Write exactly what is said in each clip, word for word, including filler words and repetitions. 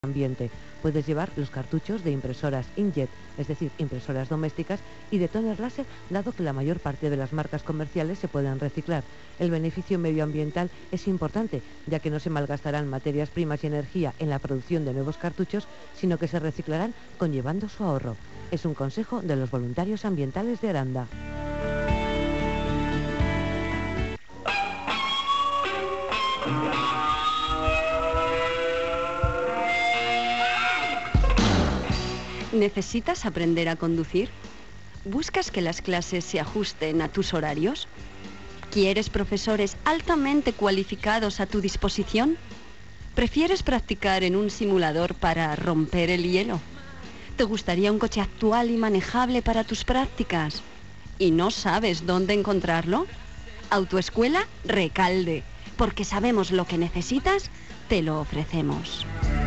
ambiente. Puedes llevar los cartuchos de impresoras inkjet, es decir, impresoras domésticas, y de tóner láser, dado que la mayor parte de las marcas comerciales se pueden reciclar. El beneficio medioambiental es importante, ya que no se malgastarán materias primas y energía en la producción de nuevos cartuchos, sino que se reciclarán conllevando su ahorro. Es un consejo de los voluntarios ambientales de Aranda. ¿Necesitas aprender a conducir? ¿Buscas que las clases se ajusten a tus horarios? ¿Quieres profesores altamente cualificados a tu disposición? ¿Prefieres practicar en un simulador para romper el hielo? ¿Te gustaría un coche actual y manejable para tus prácticas? ¿Y no sabes dónde encontrarlo? Autoescuela Recalde, porque sabemos lo que necesitas, te lo ofrecemos.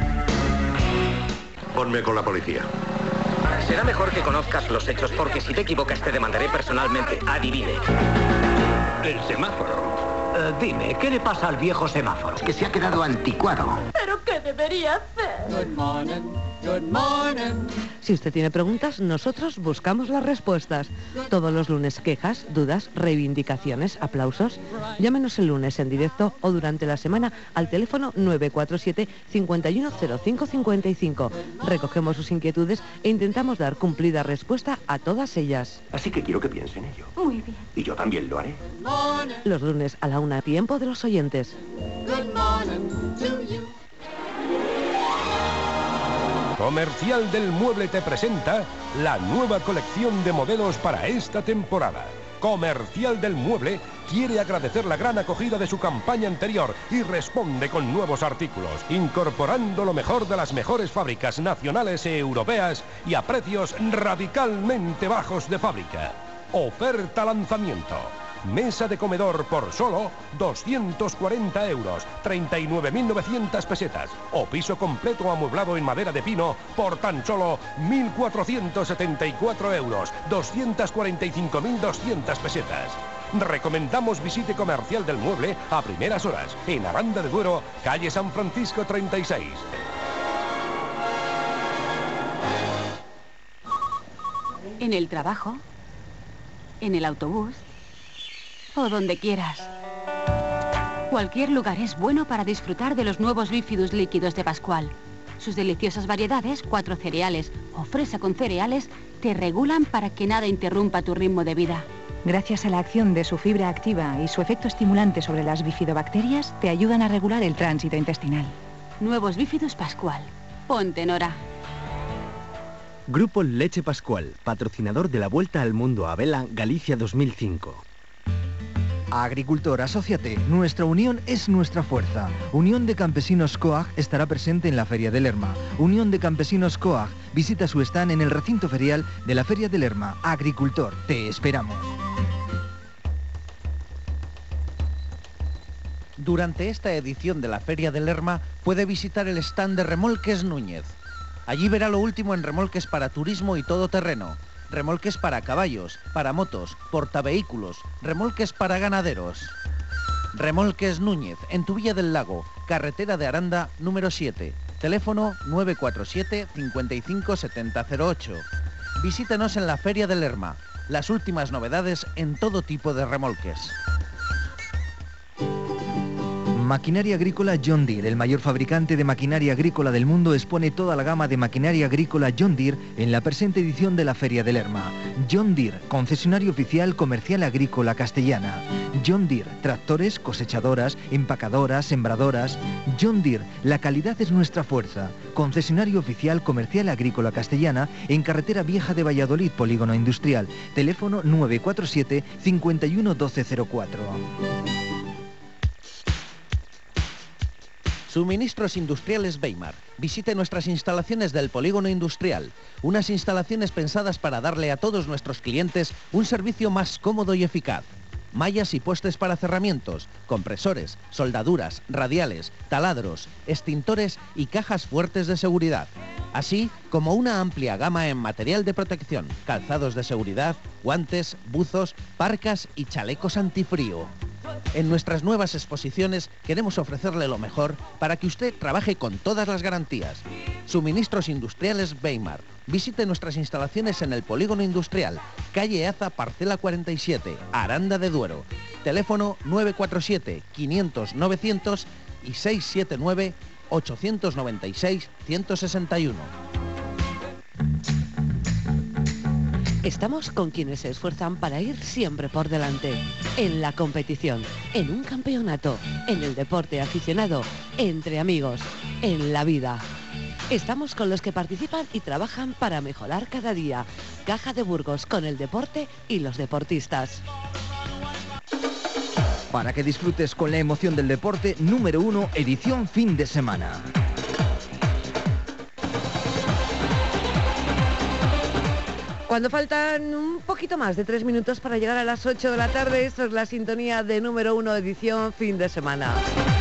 Ponme con la policía. Será mejor que conozcas los hechos, porque si te equivocas te demandaré personalmente. Adivine. El semáforo. Uh, dime, ¿qué le pasa al viejo semáforo? Es que se ha quedado anticuado. ¿Pero qué debería hacer? Good morning, good morning. Si usted tiene preguntas, nosotros buscamos las respuestas. Todos los lunes quejas, dudas, reivindicaciones, aplausos. Llámenos el lunes en directo o durante la semana al teléfono nueve cuatro siete, cinco uno cero cinco cinco cinco. Recogemos sus inquietudes e intentamos dar cumplida respuesta a todas ellas. Así que quiero que piense en ello. Muy bien. Y yo también lo haré. Los lunes a la una, tiempo de los oyentes. Good morning to you. Comercial del Mueble te presenta la nueva colección de modelos para esta temporada. Comercial del Mueble quiere agradecer la gran acogida de su campaña anterior y responde con nuevos artículos, incorporando lo mejor de las mejores fábricas nacionales e europeas y a precios radicalmente bajos de fábrica. Oferta lanzamiento. Mesa de comedor por solo doscientos cuarenta euros, treinta y nueve mil novecientas pesetas. O piso completo amueblado en madera de pino por tan solo mil cuatrocientos setenta y cuatro euros, doscientos cuarenta y cinco mil doscientas pesetas. Recomendamos visite Comercial del Mueble a primeras horas, en Aranda de Duero, calle San Francisco treinta y seis. En el trabajo, en el autobús o donde quieras. Cualquier lugar es bueno para disfrutar de los nuevos bífidus líquidos de Pascual. Sus deliciosas variedades, cuatro cereales o fresa con cereales, te regulan para que nada interrumpa tu ritmo de vida. Gracias a la acción de su fibra activa y su efecto estimulante sobre las bifidobacterias, te ayudan a regular el tránsito intestinal. Nuevos bífidus Pascual. Ponte Nora. Grupo Leche Pascual, patrocinador de la Vuelta al Mundo a Vela Galicia dos mil cinco. Agricultor, asóciate. Nuestra unión es nuestra fuerza. Unión de Campesinos Coag estará presente en la Feria de Lerma. Unión de Campesinos Coag visita su stand en el recinto ferial de la Feria de Lerma. Agricultor, te esperamos. Durante esta edición de la Feria de Lerma puede visitar el stand de Remolques Núñez. Allí verá lo último en remolques para turismo y todoterreno. Remolques para caballos, para motos, portavehículos, remolques para ganaderos. Remolques Núñez, en Tubilla del Lago, carretera de Aranda, número siete. Teléfono nueve cuatro siete, cinco cinco, siete cero cero ocho. Visítenos en la Feria de Lerma. Las últimas novedades en todo tipo de remolques. Maquinaria Agrícola John Deere, el mayor fabricante de maquinaria agrícola del mundo, expone toda la gama de maquinaria agrícola John Deere en la presente edición de la Feria de Lerma. John Deere, concesionario oficial comercial agrícola castellana. John Deere, tractores, cosechadoras, empacadoras, sembradoras. John Deere, la calidad es nuestra fuerza. Concesionario oficial comercial agrícola castellana en Carretera Vieja de Valladolid, Polígono Industrial. Teléfono nueve cuatro siete, cinco uno, uno dos cero cuatro. Suministros Industriales Weimar. Visite nuestras instalaciones del Polígono Industrial. Unas instalaciones pensadas para darle a todos nuestros clientes un servicio más cómodo y eficaz. Mallas y postes para cerramientos, compresores, soldaduras, radiales, taladros, extintores y cajas fuertes de seguridad. Así como una amplia gama en material de protección, calzados de seguridad, guantes, buzos, parcas y chalecos antifrío. En nuestras nuevas exposiciones queremos ofrecerle lo mejor para que usted trabaje con todas las garantías. Suministros Industriales Weimar. Visite nuestras instalaciones en el Polígono Industrial, calle Aza, parcela cuarenta y siete, Aranda de Duero. Teléfono nueve cuatro siete, quinientos, novecientos y seis siete nueve, ochocientos noventa y seis, ciento sesenta y uno. Estamos con quienes se esfuerzan para ir siempre por delante, en la competición, en un campeonato, en el deporte aficionado, entre amigos, en la vida. Estamos con los que participan y trabajan para mejorar cada día. Caja de Burgos, con el deporte y los deportistas. Para que disfrutes con la emoción del deporte, número uno, edición fin de semana. Cuando faltan un poquito más de tres minutos para llegar a las ocho de la tarde, esto es la sintonía de número uno, edición fin de semana.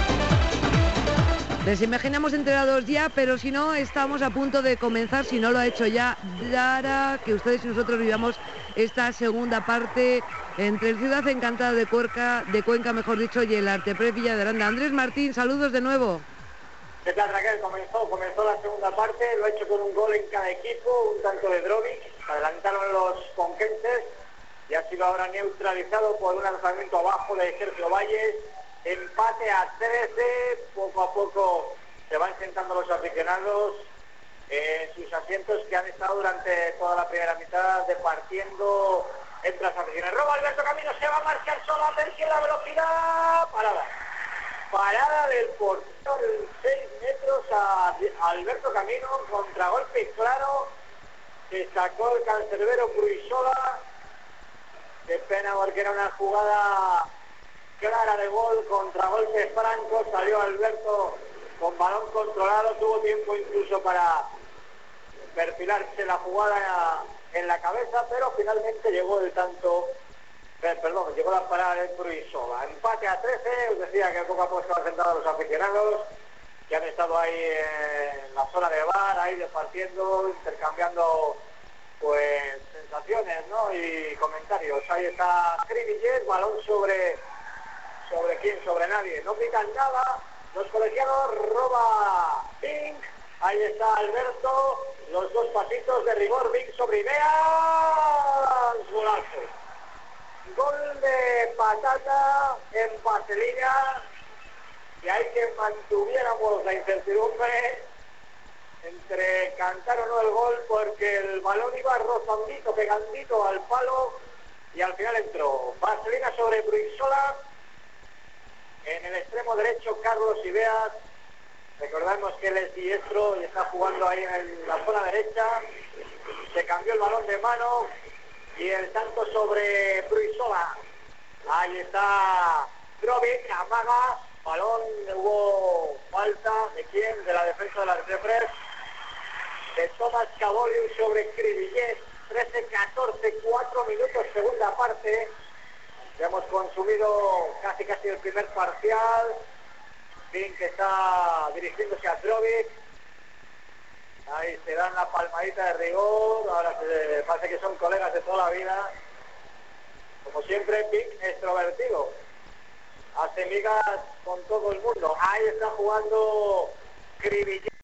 Les imaginamos enterados ya, pero si no, estamos a punto de comenzar, si no lo ha hecho ya, para que ustedes y nosotros vivamos esta segunda parte entre el Ciudad Encantada de Cuenca, de Cuenca, mejor dicho, y el Artepref Villa de Aranda. Andrés Martín, saludos de nuevo. ¿Qué tal, Raquel? Comenzó, comenzó la segunda parte, lo ha hecho con un gol en cada equipo, un tanto de Drovic. Adelantaron los conquenses y ha sido ahora neutralizado por un lanzamiento abajo de Sergio Valles. Empate a trece, poco a poco se van sentando los aficionados en sus asientos que han estado durante toda la primera mitad departiendo entre las aficiones. Roba Alberto Camino, se va a marchar solo, atención la velocidad, parada. Parada del portero de seis metros a Alberto Camino, contragolpe claro. Se sacó el cancerbero Pruisola. Qué pena porque era una jugada clara de gol, contragolpe franco, salió Alberto con balón controlado, tuvo tiempo incluso para perfilarse la jugada en la cabeza, pero finalmente llegó el tanto, eh, perdón, llegó la parada de Pruisola. Empate a trece, os decía que poco a poco estaban sentados los aficionados, que han estado ahí en la zona de bar, ahí departiendo, intercambiando pues sensaciones, ¿no? Y comentarios. Ahí está Cribillés, balón sobre sobre quién, sobre nadie. No pitan nada, los colegiados, roba Pink, ahí está Alberto, los dos pasitos de rigor, Pink sobre Idea, golazo. Gol de Patata en Paselina. Y hay que mantuviéramos la incertidumbre entre cantar o no el gol, porque el balón iba rozandito, pegandito al palo y al final entró. Vaselina sobre Bruisola, en el extremo derecho Carlos Ibeas. Recordemos que él es diestro y está jugando ahí en la zona derecha. Se cambió el balón de mano y el tanto sobre Bruisola. Ahí está Drovic, amaga. Balón, hubo falta, ¿de quién? De la defensa de la Artepref, de Tomás Cabolius sobre Cribillés. Trece catorce, cuatro minutos, segunda parte. Ya hemos consumido casi casi el primer parcial. Fin que está dirigiéndose a Drovic. Ahí se dan la palmadita de rigor. Ahora se, parece que son colegas de toda la vida. Como siempre, Pink extrovertido. Hace migas con todo el mundo. Ahí está jugando Cribillés.